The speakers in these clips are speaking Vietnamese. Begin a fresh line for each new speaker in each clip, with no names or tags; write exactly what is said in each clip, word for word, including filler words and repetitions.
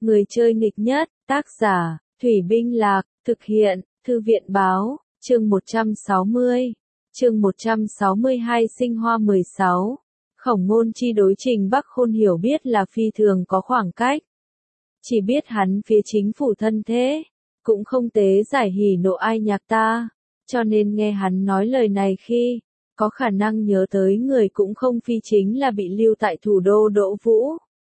Người chơi nghịch nhất, tác giả, Thủy Binh Lạc, thực hiện, Thư viện báo, chương một trăm sáu mươi, chương một trăm sáu mươi hai sinh hoa mười sáu. Khổng Ngôn Chi đối Trình Bắc Khôn hiểu biết là phi thường có khoảng cách. Chỉ biết hắn phía chính phủ thân thế, cũng không tế giải hỉ nộ ai nhạc ta, cho nên nghe hắn nói lời này khi, có khả năng nhớ tới người cũng không phi chính là bị lưu tại thủ đô Đỗ Vũ.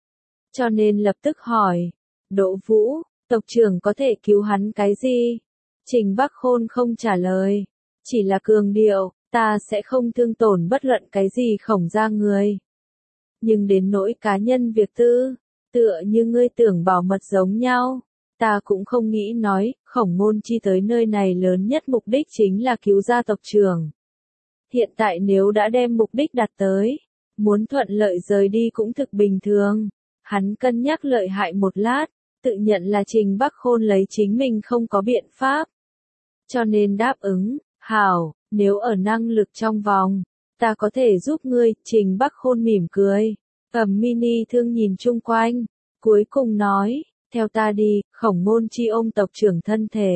Cho nên lập tức hỏi, Đỗ Vũ, tộc trưởng có thể cứu hắn cái gì? Trình Bắc Khôn không trả lời, chỉ là cường điệu, ta sẽ không thương tổn bất luận cái gì Khổng gia người. Nhưng đến nỗi cá nhân việc tư, tựa như ngươi tưởng bảo mật giống nhau, ta cũng không nghĩ nói. Khổng Ngôn Chi tới nơi này lớn nhất mục đích chính là cứu gia tộc trưởng. Hiện tại nếu đã đem mục đích đặt tới, muốn thuận lợi rời đi cũng thực bình thường. Hắn cân nhắc lợi hại một lát, tự nhận là Trình Bắc Khôn lấy chính mình không có biện pháp. Cho nên đáp ứng, hảo, nếu ở năng lực trong vòng, ta có thể giúp ngươi. Trình Bắc Khôn mỉm cười, cầm mini thương nhìn chung quanh, cuối cùng nói, theo ta đi. Khổng Ngôn Chi ôm tộc trưởng thân thể,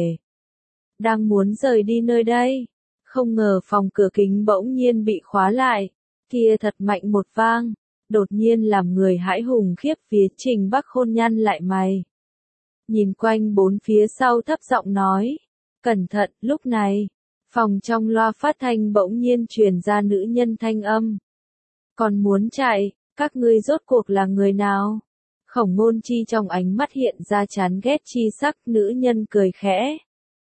đang muốn rời đi nơi đây, không ngờ phòng cửa kính bỗng nhiên bị khóa lại, kia thật mạnh một vang, đột nhiên làm người hãi hùng khiếp vía. Trình Bắc Khôn nhăn lại mày, nhìn quanh bốn phía sau thấp giọng nói, cẩn thận. Lúc này, phòng trong loa phát thanh bỗng nhiên truyền ra nữ nhân thanh âm, còn muốn chạy, các ngươi rốt cuộc là người nào? Khổng Ngôn Chi trong ánh mắt hiện ra chán ghét chi sắc. Nữ nhân cười khẽ,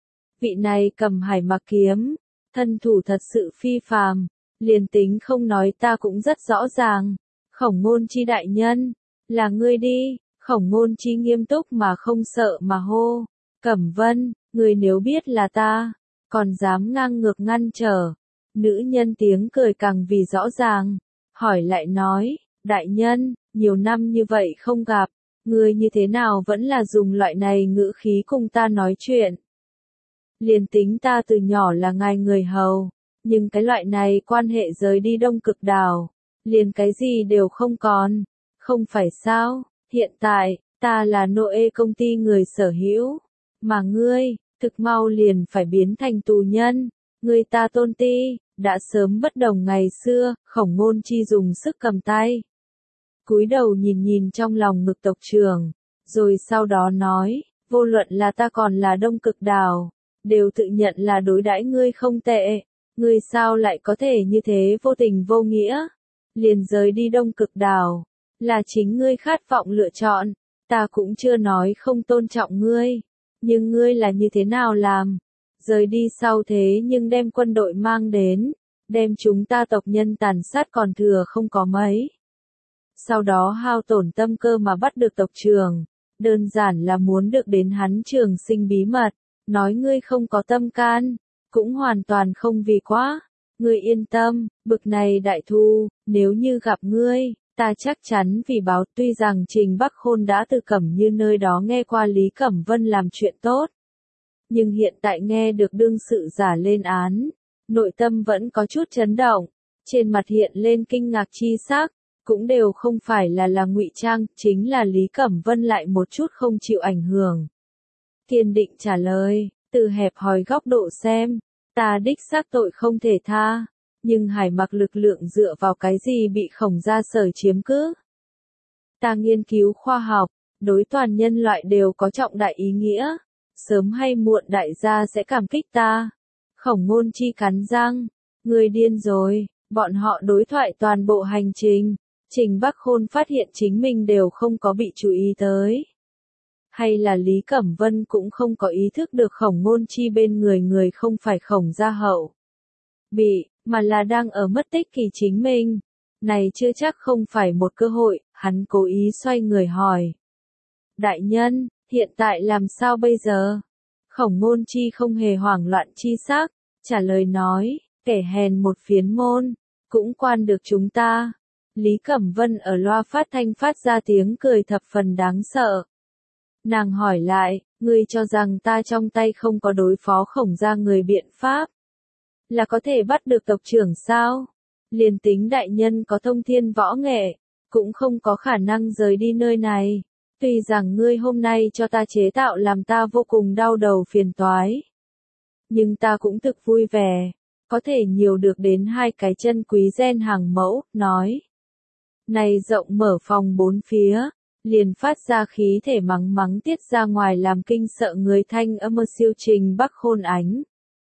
vị này cầm hải mặc kiếm, thân thủ thật sự phi phàm, liền tính không nói ta cũng rất rõ ràng. Khổng Ngôn Chi đại nhân, là ngươi đi. Khổng Ngôn Chi nghiêm túc mà không sợ mà hô, Cẩm Vân, ngươi nếu biết là ta, còn dám ngang ngược ngăn trở. Nữ nhân tiếng cười càng vì rõ ràng, hỏi lại nói, đại nhân, nhiều năm như vậy không gặp, ngươi như thế nào vẫn là dùng loại này ngữ khí cùng ta nói chuyện. Liền tính ta từ nhỏ là ngài người hầu, nhưng cái loại này quan hệ rời đi Đông Cực Đảo, liền cái gì đều không còn, không phải sao? Hiện tại, ta là Noe công ty người sở hữu, mà ngươi, thực mau liền phải biến thành tù nhân. Người ta Tôn Ti, đã sớm bất đồng ngày xưa. Khổng Ngôn Chi dùng sức cầm tay, cúi đầu nhìn nhìn trong lòng ngực tộc trưởng, rồi sau đó nói, vô luận là ta còn là Đông Cực Đảo, đều tự nhận là đối đãi ngươi không tệ. Ngươi sao lại có thể như thế vô tình vô nghĩa, liền rời đi Đông Cực Đảo, là chính ngươi khát vọng lựa chọn, ta cũng chưa nói không tôn trọng ngươi, nhưng ngươi là như thế nào làm? Rời đi sau thế nhưng đem quân đội mang đến, đem chúng ta tộc nhân tàn sát còn thừa không có mấy. Sau đó hao tổn tâm cơ mà bắt được tộc trưởng, đơn giản là muốn được đến hắn trường sinh bí mật. Nói ngươi không có tâm can, cũng hoàn toàn không vì quá. Ngươi yên tâm, bực này đại thù, nếu như gặp ngươi, ta chắc chắn vì báo. Tuy rằng Trình Bắc Khôn đã từ Cẩm Như nơi đó nghe qua Lý Cẩm Vân làm chuyện tốt, nhưng hiện tại nghe được đương sự giả lên án, nội tâm vẫn có chút chấn động, trên mặt hiện lên kinh ngạc chi sắc, cũng đều không phải là là ngụy trang, chính là Lý Cẩm Vân lại một chút không chịu ảnh hưởng. Kiên định trả lời, từ hẹp hòi góc độ xem, ta đích xác tội không thể tha, nhưng hải mặc lực lượng dựa vào cái gì bị Khổng gia sở chiếm cứ? Ta nghiên cứu khoa học, đối toàn nhân loại đều có trọng đại ý nghĩa, sớm hay muộn đại gia sẽ cảm kích ta. Khổng Ngôn Chi cắn răng, ngươi điên rồi. Bọn họ đối thoại toàn bộ hành trình, Trình Bắc Khôn phát hiện chính mình đều không có bị chú ý tới. Hay là Lý Cẩm Vân cũng không có ý thức được Khổng Ngôn Chi bên người người không phải Khổng gia hậu bị, mà là đang ở mất tích kỳ chính mình. Này chưa chắc không phải một cơ hội. Hắn cố ý xoay người hỏi, đại nhân, hiện tại làm sao bây giờ? Khổng Ngôn Chi không hề hoảng loạn chi sắc, trả lời nói, kẻ hèn một phiến môn, cũng quan được chúng ta. Lý Cẩm Vân ở loa phát thanh phát ra tiếng cười thập phần đáng sợ. Nàng hỏi lại, ngươi cho rằng ta trong tay không có đối phó Khổng gia người biện pháp, là có thể bắt được tộc trưởng sao? Liền tính đại nhân có thông thiên võ nghệ, cũng không có khả năng rời đi nơi này. Tuy rằng ngươi hôm nay cho ta chế tạo làm ta vô cùng đau đầu phiền toái. Nhưng ta cũng thực vui vẻ, có thể nhiều được đến hai cái chân quý gen hàng mẫu, nói. Này rộng mở phòng bốn phía, liền phát ra khí thể mắng mắng tiết ra ngoài làm kinh sợ người thanh âm siêu Trình Bắc Khôn ánh.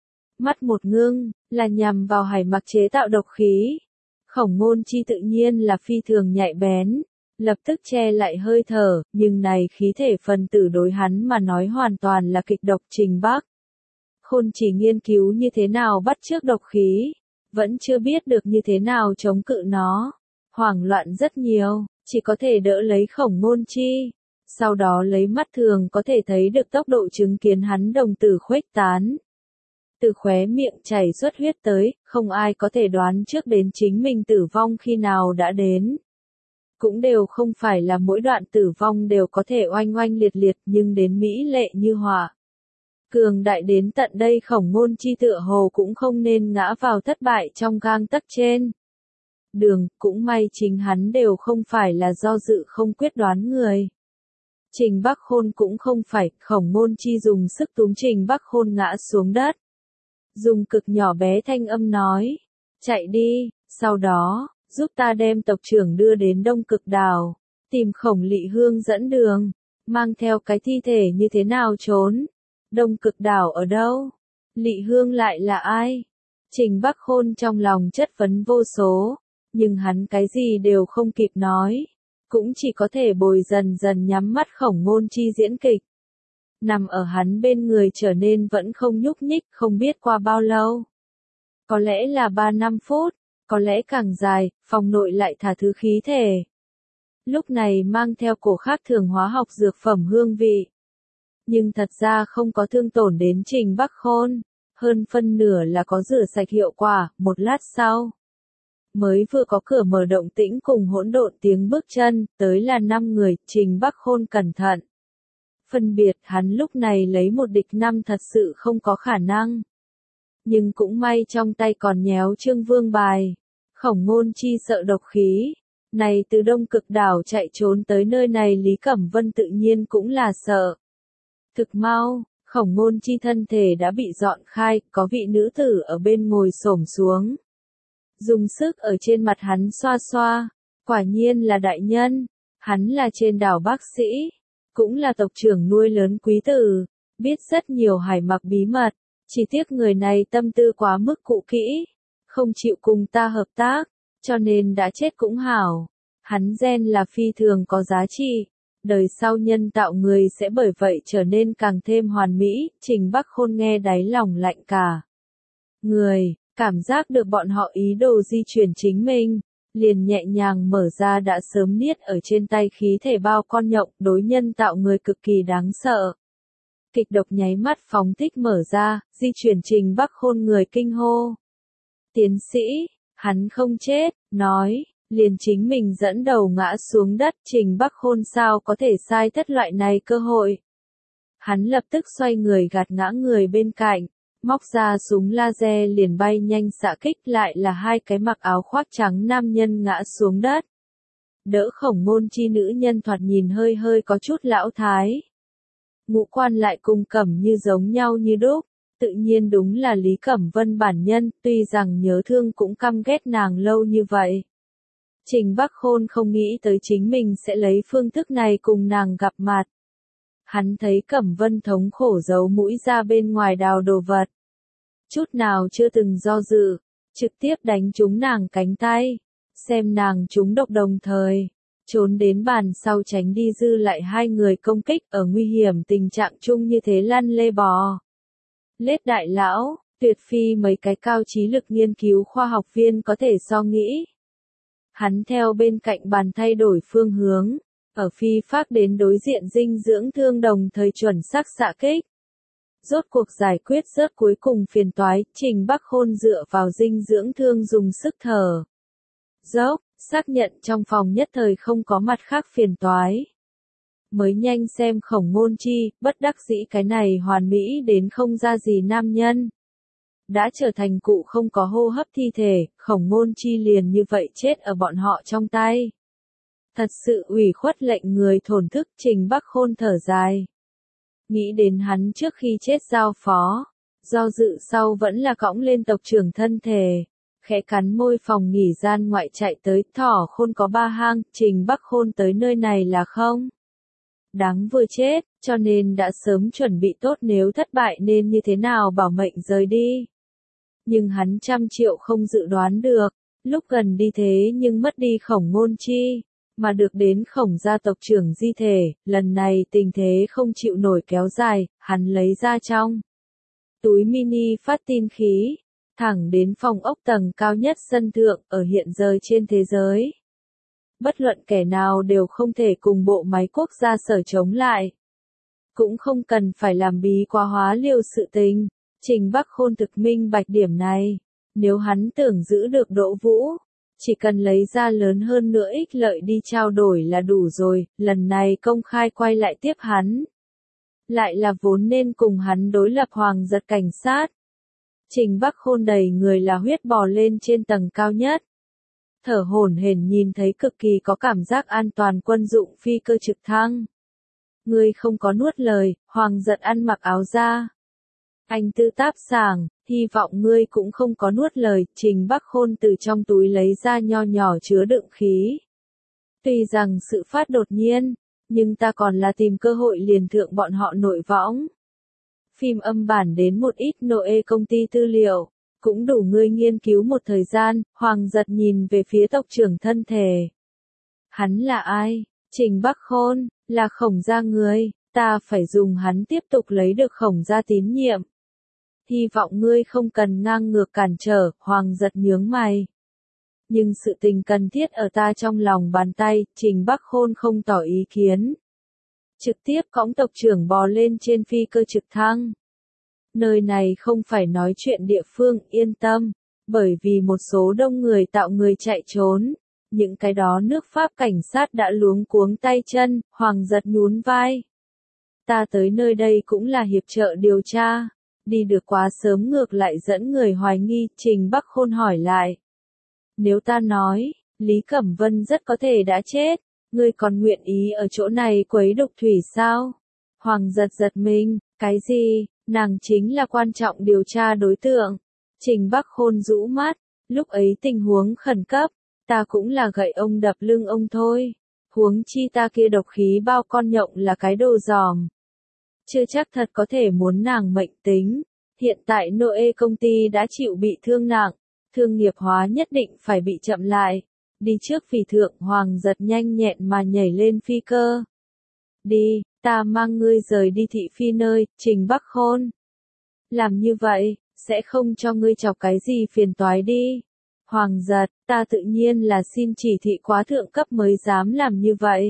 Mắt một ngưng, là nhằm vào hải mặc chế tạo độc khí. Khổng Ngôn Chi tự nhiên là phi thường nhạy bén, lập tức che lại hơi thở, nhưng này khí thể phần tử đối hắn mà nói hoàn toàn là kịch độc. Trình Bắc Khôn chỉ nghiên cứu như thế nào bắt chước độc khí, vẫn chưa biết được như thế nào chống cự nó. Hoảng loạn rất nhiều, chỉ có thể đỡ lấy Khổng Ngôn Chi. Sau đó lấy mắt thường có thể thấy được tốc độ chứng kiến hắn đồng tử khuếch tán. Từ khóe miệng chảy xuất huyết tới, không ai có thể đoán trước đến chính mình tử vong khi nào đã đến. Cũng đều không phải là mỗi đoạn tử vong đều có thể oanh oanh liệt liệt, nhưng đến mỹ lệ như họa. Cường đại đến tận đây Khổng Ngôn Chi tựa hồ cũng không nên ngã vào thất bại trong gang tấc trên đường, cũng may chính hắn đều không phải là do dự không quyết đoán người. Trình Bắc Khôn cũng không phải, Khổng Ngôn Chi dùng sức túm Trình Bắc Khôn ngã xuống đất. Dùng cực nhỏ bé thanh âm nói, chạy đi, sau đó, giúp ta đem tộc trưởng đưa đến Đông Cực Đảo, tìm Khổng Lị Hương dẫn đường, mang theo cái thi thể như thế nào trốn. Đông Cực Đảo ở đâu? Lị Hương lại là ai? Trình Bắc Khôn trong lòng chất vấn vô số, nhưng hắn cái gì đều không kịp nói, cũng chỉ có thể bồi dần dần nhắm mắt Khổng Ngôn Chi diễn kịch. Nằm ở hắn bên người trở nên vẫn không nhúc nhích, không biết qua bao lâu. Có lẽ là ba năm phút, có lẽ càng dài, phòng nội lại thả thứ khí thể. Lúc này mang theo cổ khác thường hóa học dược phẩm hương vị. Nhưng thật ra không có thương tổn đến Trình Bắc Khôn, hơn phân nửa là có rửa sạch hiệu quả. Một lát sau, mới vừa có cửa mở động tĩnh cùng hỗn độn tiếng bước chân, tới là năm người. Trình Bắc Khôn cẩn thận phân biệt, hắn lúc này lấy một địch năm thật sự không có khả năng. Nhưng cũng may trong tay còn nhéo Trương Vương bài. Khổng Ngôn Chi sợ độc khí, này từ Đông Cực Đảo chạy trốn tới nơi này Lý Cẩm Vân tự nhiên cũng là sợ. Thực mau, Khổng Ngôn Chi thân thể đã bị dọn khai, có vị nữ tử ở bên ngồi xổm xuống. Dùng sức ở trên mặt hắn xoa xoa, quả nhiên là đại nhân, hắn là trên đảo bác sĩ, cũng là tộc trưởng nuôi lớn quý tử, biết rất nhiều hải mặc bí mật, chỉ tiếc người này tâm tư quá mức cũ kỹ, không chịu cùng ta hợp tác, cho nên đã chết cũng hảo. Hắn gen là phi thường có giá trị, đời sau nhân tạo người sẽ bởi vậy trở nên càng thêm hoàn mỹ. Trình Bắc Khôn nghe đáy lòng lạnh cả người, cảm giác được bọn họ ý đồ di chuyển chính mình, liền nhẹ nhàng mở ra đã sớm niết ở trên tay khí thể bao con nhộng, đối nhân tạo người cực kỳ đáng sợ. Kịch độc nháy mắt phóng thích mở ra, di chuyển. Trình Bắc Khôn người kinh hô. Tiến sĩ, hắn không chết, nói, liền chính mình dẫn đầu ngã xuống đất. Trình Bắc Khôn sao có thể sai thất loại này cơ hội. Hắn lập tức xoay người gạt ngã người bên cạnh, móc ra súng laser liền bay nhanh xạ kích, lại là hai cái mặc áo khoác trắng nam nhân ngã xuống đất. Đỡ Khổng Ngôn Chi nữ nhân thoạt nhìn hơi hơi có chút lão thái. Ngũ quan lại cùng Cẩm Như giống nhau như đúc, tự nhiên đúng là Lý Cẩm Vân bản nhân, tuy rằng nhớ thương cũng căm ghét nàng lâu như vậy. Trình Bắc Khôn không nghĩ tới chính mình sẽ lấy phương thức này cùng nàng gặp mặt. Hắn thấy Cẩm Vân thống khổ giấu mũi ra bên ngoài đào đồ vật. Chút nào chưa từng do dự, trực tiếp đánh trúng nàng cánh tay, xem nàng trúng độc đồng thời, trốn đến bàn sau tránh đi dư lại hai người công kích. Ở nguy hiểm tình trạng chung như thế lăn lê bò lết đại lão, tuyệt phi mấy cái cao trí lực nghiên cứu khoa học viên có thể so nghĩ. Hắn theo bên cạnh bàn thay đổi phương hướng, ở phi phác đến đối diện dinh dưỡng thương đồng thời chuẩn xác xạ kích. Rốt cuộc giải quyết rớt cuối cùng phiền toái. Trình Bắc Khôn dựa vào dinh dưỡng thương dùng sức thở dốc, xác nhận trong phòng nhất thời không có mặt khác phiền toái. Mới nhanh xem Khổng Ngôn Chi, bất đắc dĩ cái này hoàn mỹ đến không ra gì nam nhân. Đã trở thành cụ không có hô hấp thi thể, Khổng Ngôn Chi liền như vậy chết ở bọn họ trong tay. Thật sự ủy khuất lệnh người thổn thức, Trình Bắc Khôn thở dài. Nghĩ đến hắn trước khi chết giao phó, do dự sau vẫn là cõng lên tộc trưởng thân thể, khẽ cắn môi phòng nghỉ gian ngoại chạy tới, thỏ khôn có ba hang, Trình Bắc Khôn tới nơi này là không? Đáng vừa chết, cho nên đã sớm chuẩn bị tốt nếu thất bại nên như thế nào bảo mệnh rời đi. Nhưng hắn trăm triệu không dự đoán được, lúc gần đi thế nhưng mất đi Khổng Ngôn Chi, mà được đến Khổng gia tộc trưởng di thể, lần này tình thế không chịu nổi kéo dài, hắn lấy ra trong túi mini phát tin khí, thẳng đến phòng ốc tầng cao nhất sân thượng ở hiện giờ trên thế giới. Bất luận kẻ nào đều không thể cùng bộ máy quốc gia sở chống lại. Cũng không cần phải làm bí quá hóa liều sự tình, Trình Bắc Khôn thực minh bạch điểm này. Nếu hắn tưởng giữ được Đỗ Vũ, chỉ cần lấy ra lớn hơn nữa ích lợi đi trao đổi là đủ rồi, lần này công khai quay lại tiếp hắn. Lại là vốn nên cùng hắn đối lập Hoàng Giật cảnh sát. Trình Bắc Khôn đầy người là huyết bò lên trên tầng cao nhất. Thở hổn hển nhìn thấy cực kỳ có cảm giác an toàn quân dụng phi cơ trực thăng. Ngươi không có nuốt lời, Hoàng Giật ăn mặc áo da. Anh tư táp sảng, hy vọng ngươi cũng không có nuốt lời, Trình Bắc Khôn từ trong túi lấy ra nho nhỏ chứa đựng khí. Tuy rằng sự phát đột nhiên, nhưng ta còn là tìm cơ hội liền thượng bọn họ nội võng. Phim âm bản đến một ít Noe công ty tư liệu, cũng đủ ngươi nghiên cứu một thời gian, Hoàng Giật nhìn về phía tộc trưởng thân thể. Hắn là ai? Trình Bắc Khôn, là Khổng gia người, ta phải dùng hắn tiếp tục lấy được Khổng gia tín nhiệm. Hy vọng ngươi không cần ngang ngược cản trở, Hoàng Giật nhướng mày. Nhưng sự tình cần thiết ở ta trong lòng bàn tay, Trình Bắc Khôn không tỏ ý kiến. Trực tiếp cõng tộc trưởng bò lên trên phi cơ trực thăng. Nơi này không phải nói chuyện địa phương, yên tâm, bởi vì một số đông người tạo người chạy trốn. Những cái đó nước Pháp cảnh sát đã luống cuống tay chân, Hoàng Giật nhún vai. Ta tới nơi đây cũng là hiệp trợ điều tra. Đi được quá sớm ngược lại dẫn người hoài nghi, Trình Bắc Khôn hỏi lại. Nếu ta nói, Lý Cẩm Vân rất có thể đã chết, ngươi còn nguyện ý ở chỗ này quấy đục thủy sao? Hoàng Giật giật mình, cái gì, nàng chính là quan trọng điều tra đối tượng. Trình Bắc Khôn rũ mắt, lúc ấy tình huống khẩn cấp, ta cũng là gậy ông đập lưng ông thôi. Huống chi ta kia độc khí bao con nhộng là cái đồ giòm. Chưa chắc thật có thể muốn nàng mệnh tính. Hiện tại Noe công ty đã chịu bị thương nặng, thương nghiệp hóa nhất định phải bị chậm lại. Đi trước phỉ thượng, Hoàng Giật nhanh nhẹn mà nhảy lên phi cơ. Đi, ta mang ngươi rời đi thị phi nơi, Trình Bắc Khôn. Làm như vậy, sẽ không cho ngươi chọc cái gì phiền toái đi. Hoàng Giật, ta tự nhiên là xin chỉ thị quá thượng cấp mới dám làm như vậy.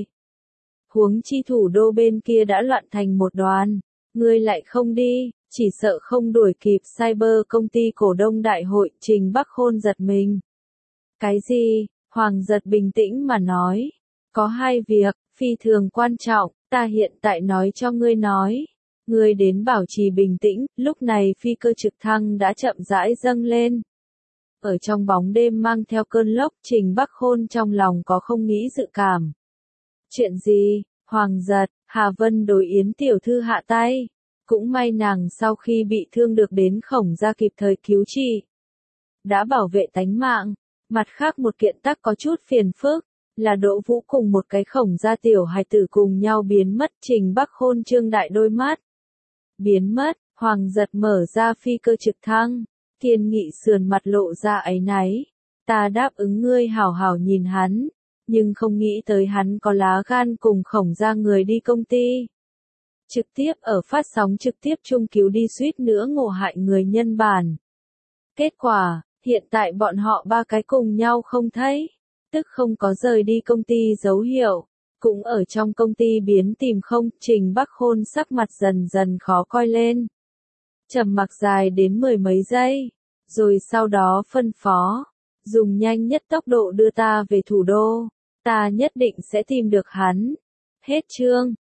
Huống chi thủ đô bên kia đã loạn thành một đoàn, ngươi lại không đi, chỉ sợ không đuổi kịp Cyber công ty cổ đông đại hội, Trình Bắc Khôn giật mình. Cái gì? Hoàng Giật bình tĩnh mà nói. Có hai việc, phi thường quan trọng, ta hiện tại nói cho ngươi nói. Ngươi đến bảo trì bình tĩnh, lúc này phi cơ trực thăng đã chậm rãi dâng lên. Ở trong bóng đêm mang theo cơn lốc, Trình Bắc Khôn trong lòng có không nghĩ dự cảm. Chuyện gì? Hoàng Giật, Hà Vân đối Yến tiểu thư hạ tay. Cũng may nàng sau khi bị thương được đến Khổng gia kịp thời cứu trị. Đã bảo vệ tánh mạng. Mặt khác một kiện tắc có chút phiền phức, là Đỗ Vũ cùng một cái Khổng gia tiểu hài tử cùng nhau biến mất. Trình Bắc Khôn trương đại đôi mắt. Biến mất, Hoàng Giật mở ra phi cơ trực thăng. Kiên Nghị sườn mặt lộ ra áy náy. Ta đáp ứng ngươi hảo hảo nhìn hắn, nhưng không nghĩ tới hắn có lá gan cùng Khổng gia người đi công ty. Trực tiếp ở phát sóng trực tiếp chung cứu đi suýt nữa ngộ hại người nhân bản. Kết quả, hiện tại bọn họ ba cái cùng nhau không thấy, tức không có rời đi công ty dấu hiệu, cũng ở trong công ty biến tìm không. Trình Bắc Khôn sắc mặt dần dần khó coi lên. Trầm mặc dài đến mười mấy giây, rồi sau đó phân phó, dùng nhanh nhất tốc độ đưa ta về thủ đô, ta nhất định sẽ tìm được hắn. Hết chương.